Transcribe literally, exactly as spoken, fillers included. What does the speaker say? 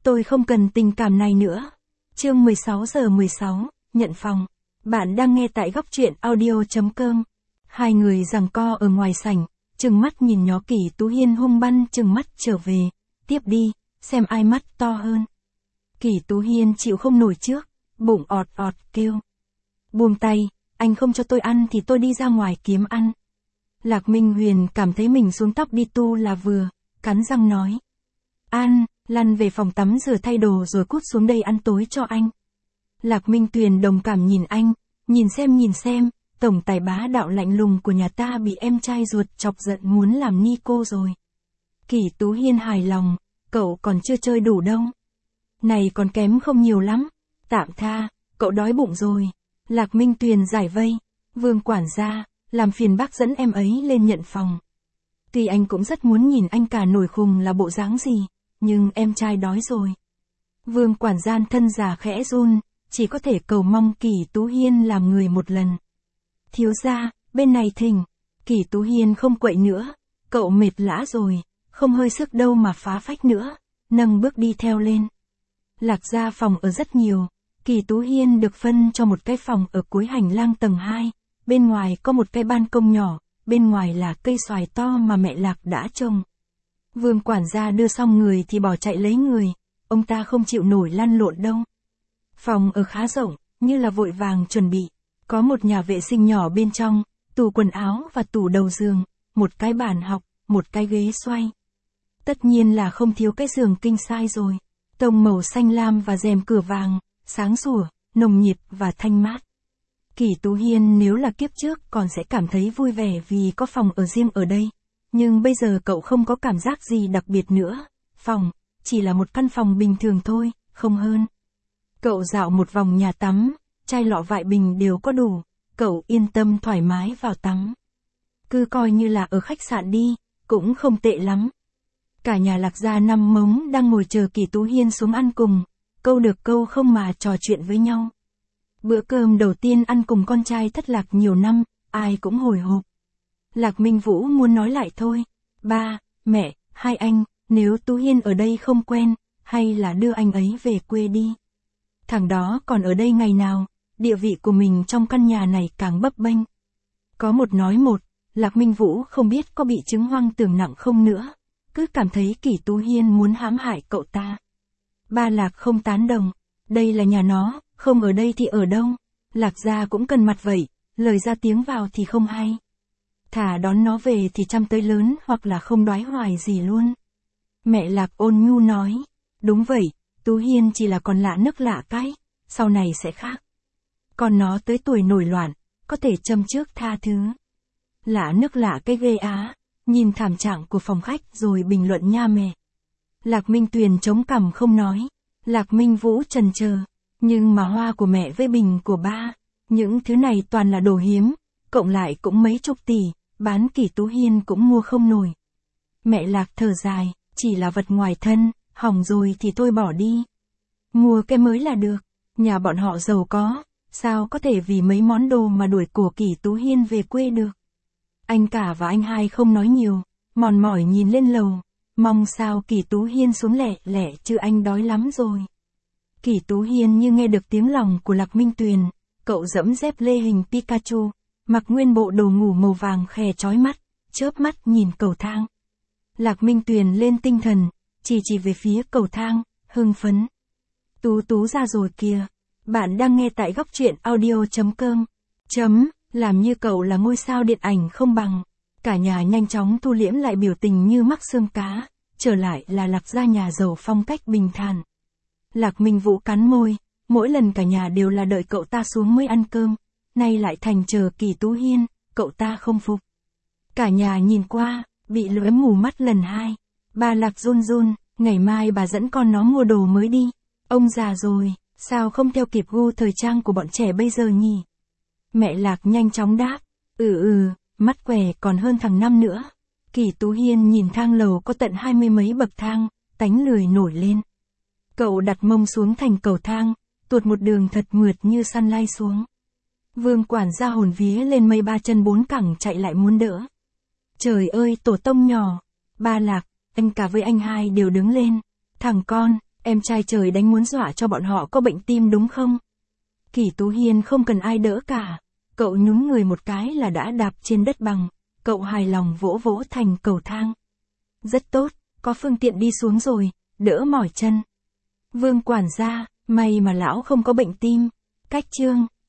Tôi không cần tình cảm này nữa. Chương mười sáu giờ mười sáu, nhận phòng. Bạn đang nghe tại góc truyện audio chấm com. Hai người giằng co ở ngoài sảnh, trừng mắt nhìn nhó Kỷ Tú Hiên hung băn trừng mắt trở về. Tiếp đi, xem ai mắt to hơn. Kỷ Tú Hiên chịu không nổi trước, bụng ọt ọt kêu. Buông tay, anh không cho tôi ăn thì tôi đi ra ngoài kiếm ăn. Lạc Minh Huyền cảm thấy mình xuống tóc đi tu là vừa, cắn răng nói. An, lăn về phòng tắm rửa thay đồ rồi cút xuống đây ăn tối cho anh. Lạc Minh Tuyền đồng cảm nhìn anh, nhìn xem nhìn xem, tổng tài bá đạo lạnh lùng của nhà ta bị em trai ruột chọc giận muốn làm ni cô rồi. Kỷ Tú Hiên hài lòng, cậu còn chưa chơi đủ đâu. Này còn kém không nhiều lắm, tạm tha, cậu đói bụng rồi. Lạc Minh Tuyền giải vây, Vương quản gia, làm phiền bác dẫn em ấy lên nhận phòng. Tuy anh cũng rất muốn nhìn anh cả nổi khùng là bộ dáng gì, nhưng em trai đói rồi. Vương quản gia thân già khẽ run, chỉ có thể cầu mong Kỷ Tú Hiên làm người một lần. Thiếu gia, bên này thỉnh. Kỷ Tú Hiên không quậy nữa, cậu mệt lã rồi, không hơi sức đâu mà phá phách nữa, nâng bước đi theo lên. Lạc gia phòng ở rất nhiều, Kỷ Tú Hiên được phân cho một cái phòng ở cuối hành lang tầng hai, bên ngoài có một cái ban công nhỏ, bên ngoài là cây xoài to mà mẹ Lạc đã trồng. Vương quản gia đưa xong người thì bỏ chạy lấy người, ông ta không chịu nổi lăn lộn đâu. Phòng ở khá rộng, như là vội vàng chuẩn bị, có một nhà vệ sinh nhỏ bên trong, tủ quần áo và tủ đầu giường, một cái bàn học, một cái ghế xoay. Tất nhiên là không thiếu cái giường king size rồi, tông màu xanh lam và rèm cửa vàng, sáng sủa, nồng nhiệt và thanh mát. Kỷ Tú Hiên nếu là kiếp trước còn sẽ cảm thấy vui vẻ vì có phòng ở riêng ở đây. Nhưng bây giờ cậu không có cảm giác gì đặc biệt nữa, phòng, chỉ là một căn phòng bình thường thôi, không hơn. Cậu dạo một vòng nhà tắm, chai lọ vại bình đều có đủ, cậu yên tâm thoải mái vào tắm. Cứ coi như là ở khách sạn đi, cũng không tệ lắm. Cả nhà Lạc gia năm mống đang ngồi chờ Kỷ Tú Hiên xuống ăn cùng, câu được câu không mà trò chuyện với nhau. Bữa cơm đầu tiên ăn cùng con trai thất lạc nhiều năm, ai cũng hồi hộp. Lạc Minh Vũ muốn nói lại thôi. Ba, mẹ, hai anh, nếu Tú Hiên ở đây không quen, hay là đưa anh ấy về quê đi. Thằng đó còn ở đây ngày nào, địa vị của mình trong căn nhà này càng bấp bênh. Có một nói một, Lạc Minh Vũ không biết có bị chứng hoang tưởng nặng không nữa, cứ cảm thấy Kỷ Tú Hiên muốn hãm hại cậu ta. Ba Lạc không tán đồng, đây là nhà nó, không ở đây thì ở đâu. Lạc gia cũng cần mặt vậy, lời ra tiếng vào thì không hay. Thả đón nó về thì chăm tới lớn hoặc là không đoái hoài gì luôn. Mẹ Lạc ôn nhu nói, đúng vậy, Tú Hiên chỉ là con lạ nước lạ cái, sau này sẽ khác. Còn nó tới tuổi nổi loạn, có thể châm trước tha thứ. Lạ nước lạ cái ghê á, nhìn thảm trạng của phòng khách rồi bình luận nha mẹ. Lạc Minh Tuyền chống cằm không nói, Lạc Minh Vũ chần chờ, nhưng mà hoa của mẹ với bình của ba, những thứ này toàn là đồ hiếm, cộng lại cũng mấy chục tỷ, bán Kỷ Tú Hiên cũng mua không nổi. Mẹ Lạc thở dài, chỉ là vật ngoài thân, hỏng rồi thì thôi bỏ đi. Mua cái mới là được, nhà bọn họ giàu có, sao có thể vì mấy món đồ mà đuổi cổ Kỷ Tú Hiên về quê được. Anh cả và anh hai không nói nhiều, mòn mỏi nhìn lên lầu, mong sao Kỷ Tú Hiên xuống lẹ lẹ chứ anh đói lắm rồi. Kỷ Tú Hiên như nghe được tiếng lòng của Lạc Minh Tuyền, cậu dẫm dép lê hình Pikachu, mặc nguyên bộ đồ ngủ màu vàng khè chói mắt, chớp mắt nhìn cầu thang. Lạc Minh Tuyền lên tinh thần, chỉ chỉ về phía cầu thang, hưng phấn. Tú Tú ra rồi kìa, bạn đang nghe tại góc truyện audio chấm com. Chấm, làm như cậu là ngôi sao điện ảnh không bằng. Cả nhà nhanh chóng thu liễm lại biểu tình như mắc xương cá, trở lại là Lạc gia nhà giàu phong cách bình thản. Lạc Minh Vũ cắn môi, mỗi lần cả nhà đều là đợi cậu ta xuống mới ăn cơm, nay lại thành chờ Kỷ Tú Hiên, cậu ta không phục. Cả nhà nhìn qua, bị lóe mù mắt lần hai. Bà Lạc run run, ngày mai bà dẫn con nó mua đồ mới đi. Ông già rồi, sao không theo kịp gu thời trang của bọn trẻ bây giờ nhỉ? Mẹ Lạc nhanh chóng đáp, ừ ừ, mắt què còn hơn thằng Năm nữa. Kỷ Tú Hiên nhìn thang lầu có tận hai mươi mấy bậc thang, tánh lười nổi lên. Cậu đặt mông xuống thành cầu thang, tuột một đường thật mượt như săn lai xuống. Vương quản gia hồn vía lên mây ba chân bốn cẳng chạy lại muốn đỡ. Trời ơi tổ tông nhỏ, ba Lạc, anh cả với anh hai đều đứng lên. Thằng con, Em trai trời đánh muốn dọa cho bọn họ có bệnh tim đúng không? Kỷ Tú Hiên không cần ai đỡ cả. Cậu nhún người một cái là đã đạp trên đất bằng. Cậu hài lòng vỗ vỗ thành cầu thang. Rất tốt, có phương tiện đi xuống rồi, đỡ mỏi chân. Vương quản gia, may mà lão không có bệnh tim. Cách chương.